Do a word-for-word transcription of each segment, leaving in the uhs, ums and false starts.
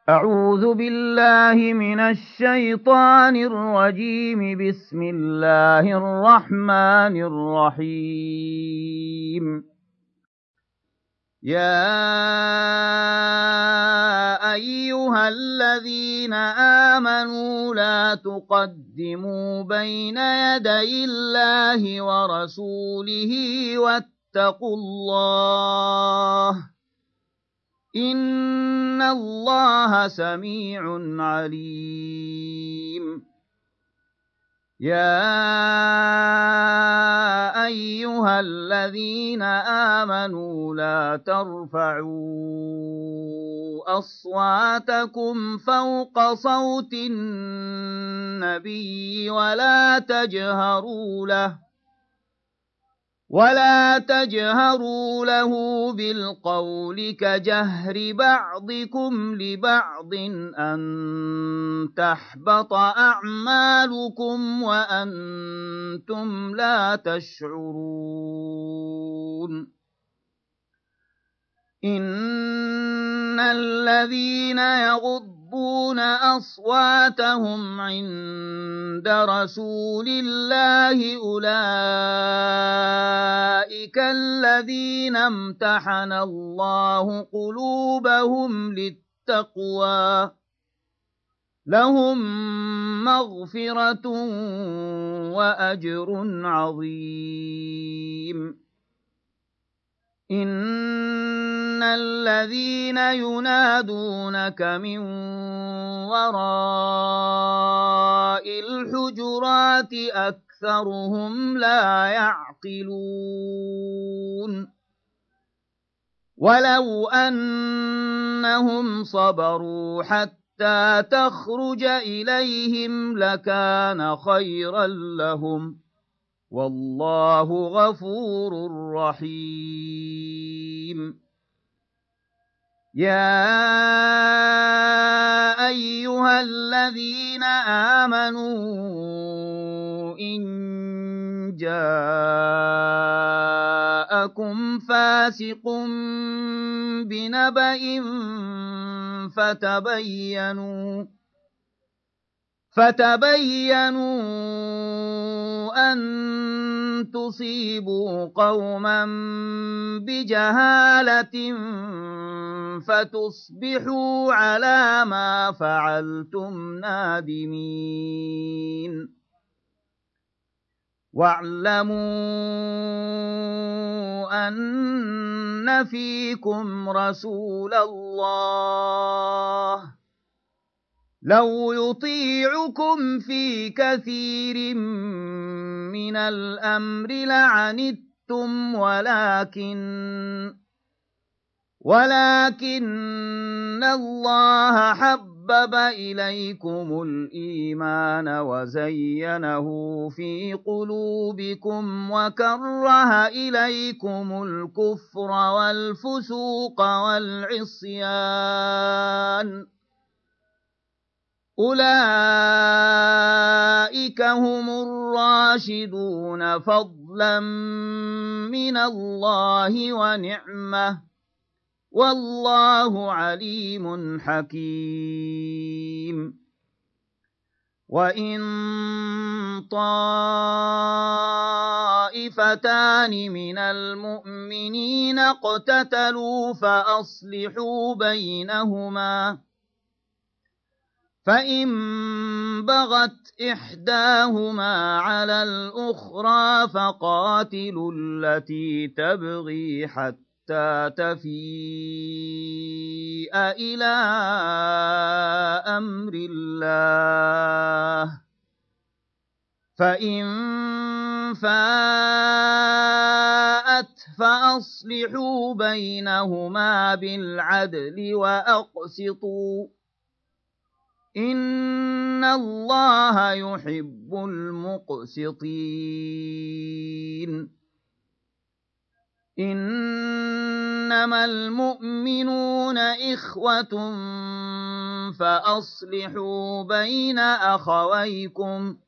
أعوذ بالله من الشيطان الرجيم. بسم الله الرحمن الرحيم. يا أيها الذين آمنوا لا تقدموا بين يدي الله ورسوله واتقوا الله إن الله سميع عليم. يا أيها الذين آمنوا لا ترفعوا أصواتكم فوق صوت النبي ولا تجهروا له ولا تجهروا له بالقول كجهر بعضكم لبعض أن تحبط أعمالكم وأنتم لا تشعرون. إن الذين يغضون أصواتهم عند رسول الله أولئك الذين امتحن الله قلوبهم للتقوى لهم مغفرة وأجر عظيم. إن الذين ينادونك من وراء الحجرات أكثرهم لا يعقلون. ولو أنهم صبروا حتى تخرج إليهم لكان خيرا لهم والله غفور رحيم. يا أيها الذين آمنوا إن جاءكم فاسق بنبأ فتبينوا فتبينوا أن تصيبوا قوما بجهالة فتصبحوا على ما فعلتم نادمين. واعلموا أن فيكم رسول الله لو يطيعكم في كثير من الأمر لعنتم ولكن ولكن الله حبب إليكم الإيمان وزينه في قلوبكم وكره إليكم الكفر والفسوق والعصيان أولئك هم الراشدون فضلا من الله ونعمة والله عليم حكيم. وإن طائفتان من المؤمنين اقتتلوا فأصلحوا بينهما فإن بغت إحداهما على الأخرى فقاتلوا التي تبغي حتى تفيء إلى أمر الله فإن فاءت فأصلحوا بينهما بالعدل وأقسطوا إن الله يحب المقسطين. إنما المؤمنون إخوة فأصلحوا بين أخويكم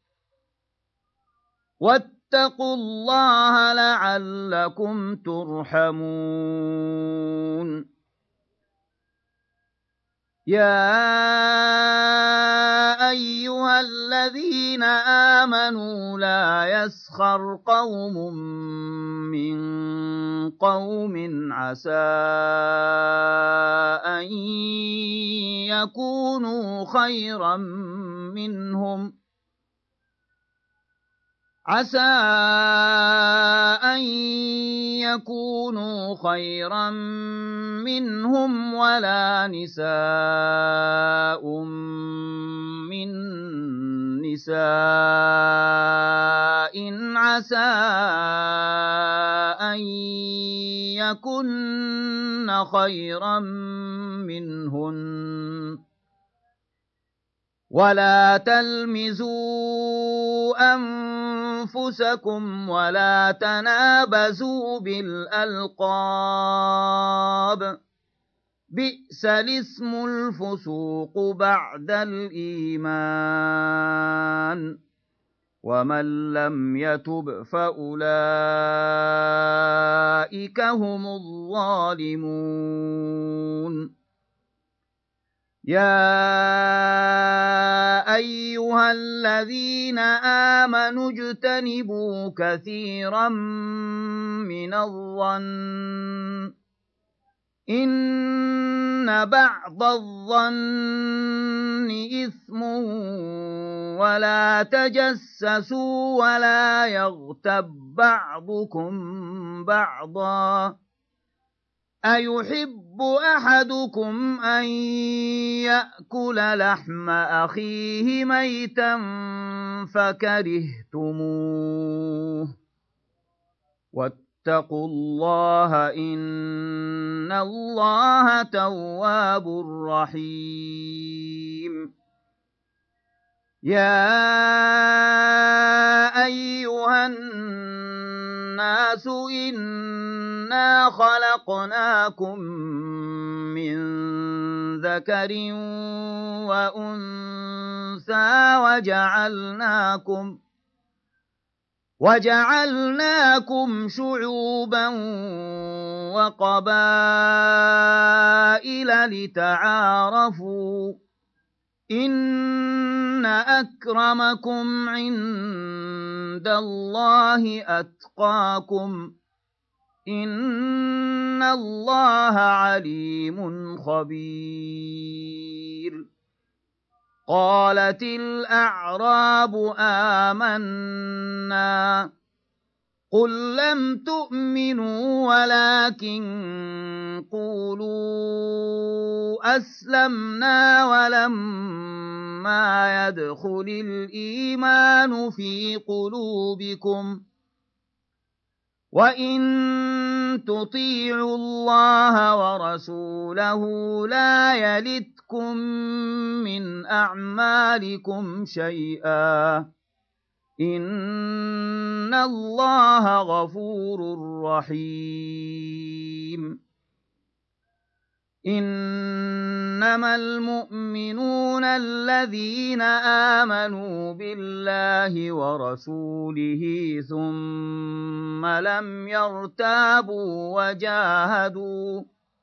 واتقوا الله لعلكم ترحمون. يا أيها الذين آمنوا لا يسخر قوم من قوم عسى أن يكونوا خيرا منهم عسى أن يكونوا خيرا منهم ولا نساء من نساء عسى أن يكن خيرا منهن ولا تلمزوا أنفسكم ولا تنابزوا بالألقاب بئس الاسم الفسوق بعد الإيمان ومن لم يتب فأولئك هم الظالمون يا أيها الذين آمنوا اجتنبوا كثيرا من الظن إن بعض الظن إثم ولا تجسسوا ولا يغتب بعضكم بعضا أيحب أحدكم أن يأكل لحم أخيه ميتا فكرهتموه واتقوا الله إن الله تواب رحيم يا أيها الناس إنا خلقناكم من ذكر وأنثى وجعلناكم وجعلناكم شعوبا وقبائل لتعارفوا إن أكرمكم عند الله أتقاكم إن الله عليم خبير قالت الأعراب آمنا قل لم تؤمنوا ولكن قولوا أسلمنا ولما يدخل الإيمان في قلوبكم وإن تطيعوا الله ورسوله لا يلتكم من أعمالكم شيئا إن الله غفور رحيم إنما المؤمنون الذين آمنوا بالله ورسوله ثم لم يرتابوا وجاهدوا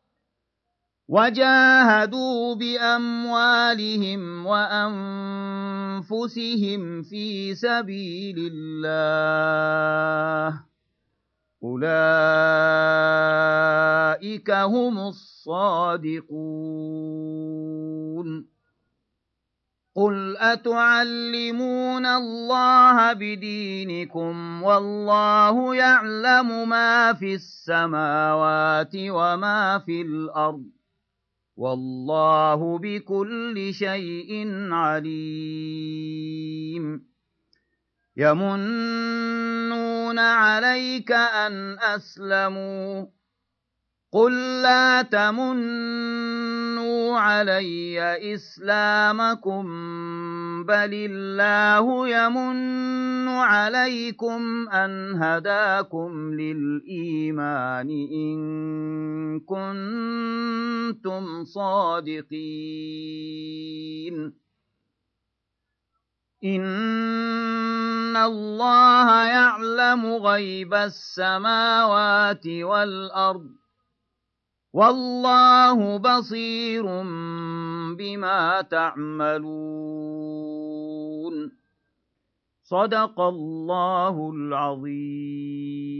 وجاهدوا بأموالهم وأنفسهم في سبيل الله أولئك هم الصادقون قل أتعلمون الله بدينكم والله يعلم ما في السماوات وما في الأرض والله بكل شيء عليم يمنون عليك أن أسلموا قل لا تمنوا علي إسلامكم بل الله يمن عليكم أن هداكم للإيمان إن كنتم صادقين إن الله يعلم غيب السماوات والأرض والله بصير بما تعملون صدق الله العظيم.